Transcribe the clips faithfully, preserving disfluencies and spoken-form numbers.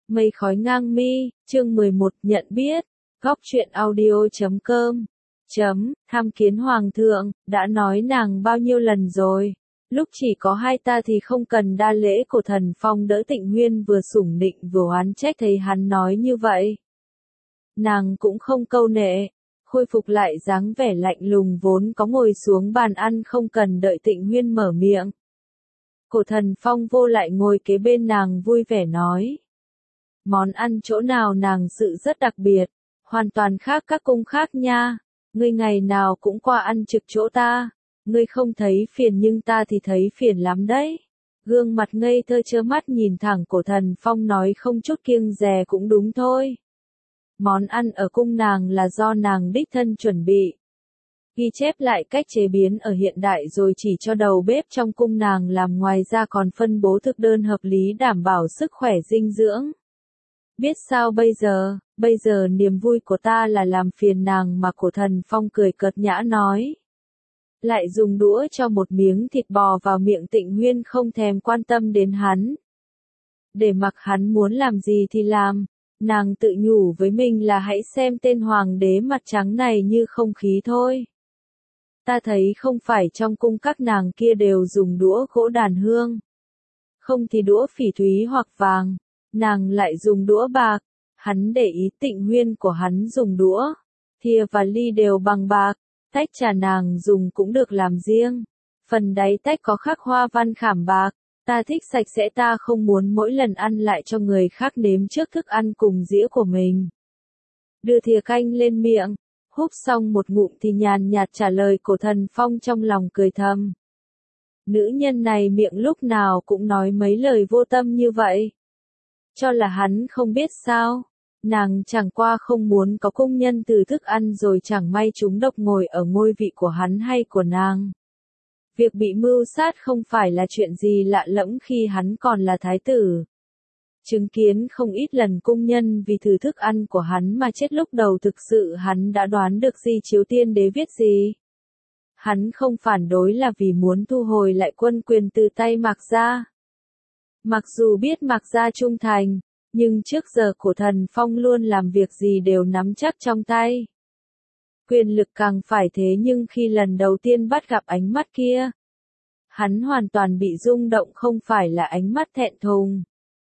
Mây khói ngang mi, chương mười một, nhận biết, góc truyện audio chấm com, chấm, tham kiến hoàng thượng, đã nói nàng bao nhiêu lần rồi. Lúc chỉ có hai ta thì không cần đa lễ. Cổ Thần Phong đỡ Tịnh Huyên vừa sủng nịnh vừa oán trách thấy hắn nói như vậy. Nàng cũng không câu nệ, khôi phục lại dáng vẻ lạnh lùng vốn có, ngồi xuống bàn ăn không cần đợi Tịnh Huyên mở miệng. Cổ Thần Phong vô lại ngồi kế bên nàng vui vẻ nói. Món ăn chỗ nào nàng sự rất đặc biệt, hoàn toàn khác các cung khác nha, ngươi ngày nào cũng qua ăn trực chỗ ta, ngươi không thấy phiền nhưng ta thì thấy phiền lắm đấy. Gương mặt ngây thơ trơ mắt nhìn thẳng Cổ Thần Phong nói không chút kiêng dè cũng đúng thôi. Món ăn ở cung nàng là do nàng đích thân chuẩn bị. Ghi chép lại cách chế biến ở hiện đại rồi chỉ cho đầu bếp trong cung nàng làm, ngoài ra còn phân bố thực đơn hợp lý đảm bảo sức khỏe dinh dưỡng. Biết sao bây giờ, bây giờ niềm vui của ta là làm phiền nàng mà. Cổ Thần Phong cười cợt nhã nói. Lại dùng đũa cho một miếng thịt bò vào miệng Tịnh Huyên không thèm quan tâm đến hắn. Để mặc hắn muốn làm gì thì làm, nàng tự nhủ với mình là hãy xem tên hoàng đế mặt trắng này như không khí thôi. Ta thấy không phải trong cung các nàng kia đều dùng đũa gỗ đàn hương. Không thì đũa phỉ thúy hoặc vàng, nàng lại dùng đũa bạc. Hắn để ý Tịnh Huyên của hắn dùng đũa, thìa và ly đều bằng bạc, tách trà nàng dùng cũng được làm riêng. Phần đáy tách có khắc hoa văn khảm bạc, ta thích sạch sẽ, ta không muốn mỗi lần ăn lại cho người khác nếm trước thức ăn cùng dĩa của mình. Đưa thìa canh lên miệng, húp xong một ngụm thì nhàn nhạt trả lời. Cổ Thần Phong trong lòng cười thầm. Nữ nhân này miệng lúc nào cũng nói mấy lời vô tâm như vậy. Cho là hắn không biết sao, nàng chẳng qua không muốn có công nhân từ thức ăn rồi chẳng may chúng độc ngồi ở ngôi vị của hắn hay của nàng. Việc bị mưu sát không phải là chuyện gì lạ lẫm khi hắn còn là thái tử. Chứng kiến không ít lần công nhân vì thử thức ăn của hắn mà chết. Lúc đầu thực sự hắn đã đoán được Di Chiếu Tiên Đế viết gì. Hắn không phản đối là vì muốn thu hồi lại quân quyền từ tay Mạc Gia. Mặc dù biết Mạc Gia trung thành, nhưng trước giờ Cổ Thần Phong luôn làm việc gì đều nắm chắc trong tay. Quyền lực càng phải thế, nhưng khi lần đầu tiên bắt gặp ánh mắt kia, hắn hoàn toàn bị rung động, không phải là ánh mắt thẹn thùng,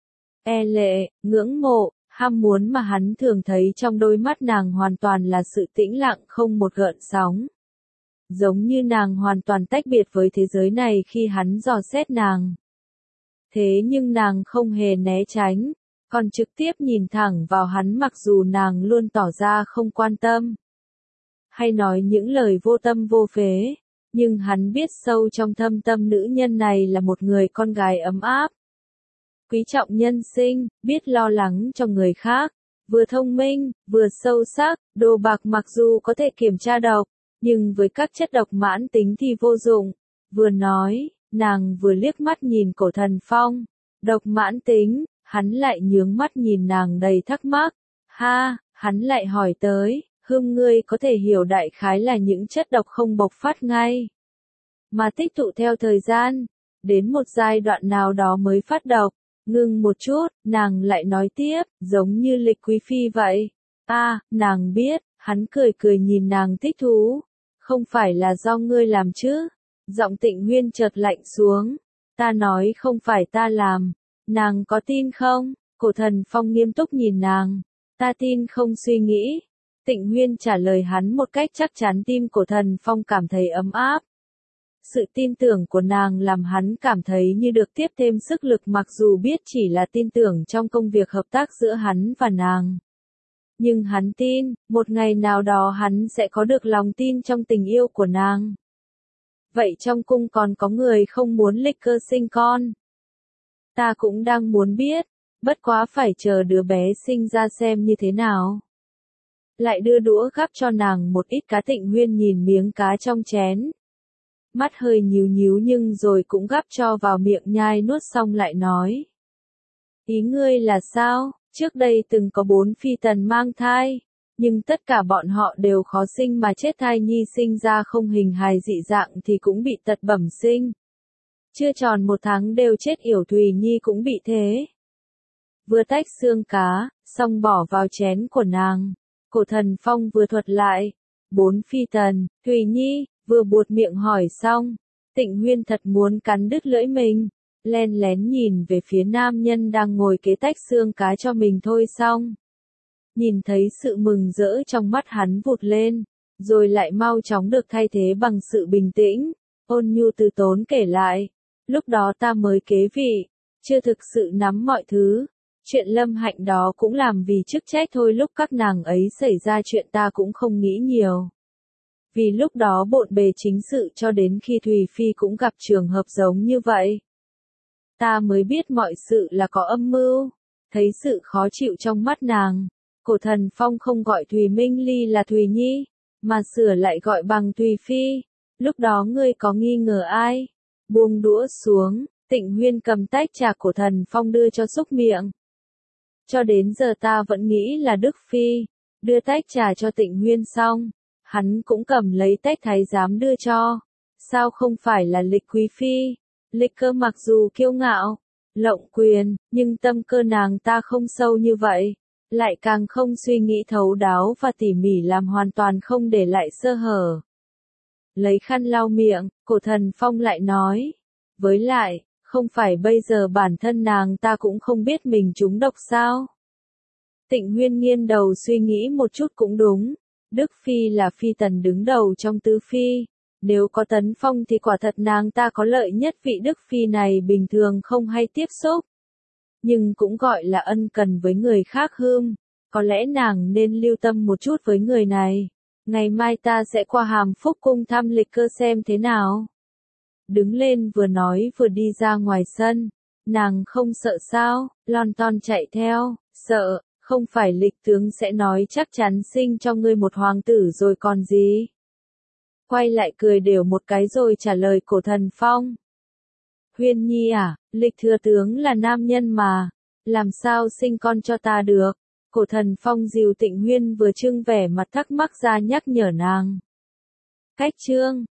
e lệ, ngưỡng mộ, ham muốn mà hắn thường thấy trong đôi mắt nàng, hoàn toàn là sự tĩnh lặng không một gợn sóng. Giống như nàng hoàn toàn tách biệt với thế giới này khi hắn dò xét nàng. Thế nhưng nàng không hề né tránh, còn trực tiếp nhìn thẳng vào hắn, mặc dù nàng luôn tỏ ra không quan tâm, hay nói những lời vô tâm vô phế, nhưng hắn biết sâu trong thâm tâm nữ nhân này là một người con gái ấm áp. Quý trọng nhân sinh, biết lo lắng cho người khác, vừa thông minh, vừa sâu sắc. Đồ bạc mặc dù có thể kiểm tra độc, nhưng với các chất độc mãn tính thì vô dụng. Vừa nói, nàng vừa liếc mắt nhìn Cổ Thần Phong. Độc mãn tính, hắn lại nhướng mắt nhìn nàng đầy thắc mắc. Ha, hắn lại hỏi tới, Hương ngươi có thể hiểu đại khái là những chất độc không bộc phát ngay, mà tích tụ theo thời gian, đến một giai đoạn nào đó mới phát độc. Ngưng một chút, nàng lại nói tiếp, giống như Lịch Quý Phi vậy. À, nàng biết. Hắn cười cười nhìn nàng thích thú. Không phải là do ngươi làm chứ? Giọng Tịnh Huyên chợt lạnh xuống. Ta nói không phải ta làm. Nàng có tin không? Cổ Thần Phong nghiêm túc nhìn nàng. Ta tin không suy nghĩ. Tịnh Huyên trả lời hắn một cách chắc chắn. Tim Cổ Thần Phong cảm thấy ấm áp. Sự tin tưởng của nàng làm hắn cảm thấy như được tiếp thêm sức lực, mặc dù biết chỉ là tin tưởng trong công việc hợp tác giữa hắn và nàng. Nhưng hắn tin, một ngày nào đó hắn sẽ có được lòng tin trong tình yêu của nàng. Vậy trong cung còn có người không muốn Lịch Cơ sinh con? Ta cũng đang muốn biết, bất quá phải chờ đứa bé sinh ra xem như thế nào. Lại đưa đũa gắp cho nàng một ít cá. Tịnh Huyên nhìn miếng cá trong chén, mắt hơi nhíu nhíu nhưng rồi cũng gắp cho vào miệng, nhai nuốt xong lại nói. Ý ngươi là sao? Trước đây từng có bốn phi tần mang thai, nhưng tất cả bọn họ đều khó sinh mà chết. Thai nhi sinh ra không hình hài dị dạng thì cũng bị tật bẩm sinh. Chưa tròn một tháng đều chết. Yểu Thùy Nhi cũng bị thế. vừa tách xương cá, xong bỏ vào chén của nàng. Cổ Thần Phong vừa thuật lại. Bốn phi tần, Thùy Nhi, vừa buột miệng hỏi xong. Tịnh Huyên thật muốn cắn đứt lưỡi mình. Len lén nhìn về phía nam nhân đang ngồi kế tách xương cá cho mình thôi xong. Nhìn thấy sự mừng rỡ trong mắt hắn vụt lên, rồi lại mau chóng được thay thế bằng sự bình tĩnh. Ôn nhu từ tốn kể lại. Lúc đó ta mới kế vị, chưa thực sự nắm mọi thứ. Chuyện Lâm Hạnh đó cũng làm vì chức trách thôi, lúc các nàng ấy xảy ra chuyện ta cũng không nghĩ nhiều. Vì lúc đó bộn bề chính sự cho đến khi Thùy Phi cũng gặp trường hợp giống như vậy. Ta mới biết mọi sự là có âm mưu. Thấy sự khó chịu trong mắt nàng, Cổ Thần Phong không gọi Thùy Minh Ly là Thùy Nhi, mà sửa lại gọi bằng Thùy Phi. Lúc đó ngươi có nghi ngờ ai? Buông đũa xuống, Tịnh Huyên cầm tách trà Cổ Thần Phong đưa cho xúc miệng. Cho đến giờ ta vẫn nghĩ là Đức Phi. Đưa tách trà cho Tịnh Huyên xong, hắn cũng cầm lấy tách thái giám đưa cho. Sao không phải là Lịch Quý Phi? Lịch Cơ mặc dù kiêu ngạo, lộng quyền, nhưng tâm cơ nàng ta không sâu như vậy. Lại càng không suy nghĩ thấu đáo và tỉ mỉ, làm hoàn toàn không để lại sơ hở. Lấy khăn lau miệng, Cổ Thần Phong lại nói. Với lại, không phải bây giờ bản thân nàng ta cũng không biết mình trúng độc sao? Tịnh Huyên nghiêng đầu suy nghĩ một chút cũng đúng. Đức Phi là phi tần đứng đầu trong tứ phi. Nếu có Tấn Phong thì quả thật nàng ta có lợi nhất, vị Đức Phi này bình thường không hay tiếp xúc. Nhưng cũng gọi là ân cần với người khác hương. Có lẽ nàng nên lưu tâm một chút với người này. Ngày mai ta sẽ qua Hàm Phúc cung thăm Lịch Cơ xem thế nào. Đứng lên vừa nói vừa đi ra ngoài sân. Nàng không sợ sao? Lon ton chạy theo. Sợ, không phải Lịch tướng sẽ nói chắc chắn sinh cho ngươi một hoàng tử rồi còn gì. Quay lại cười đều một cái rồi trả lời Cổ Thần Phong. Huyên Nhi à, Lịch thừa tướng là nam nhân mà, làm sao sinh con cho ta được? Cổ Thần Phong dìu Tịnh Huyên vừa trưng vẻ mặt thắc mắc ra nhắc nhở nàng. Cách chương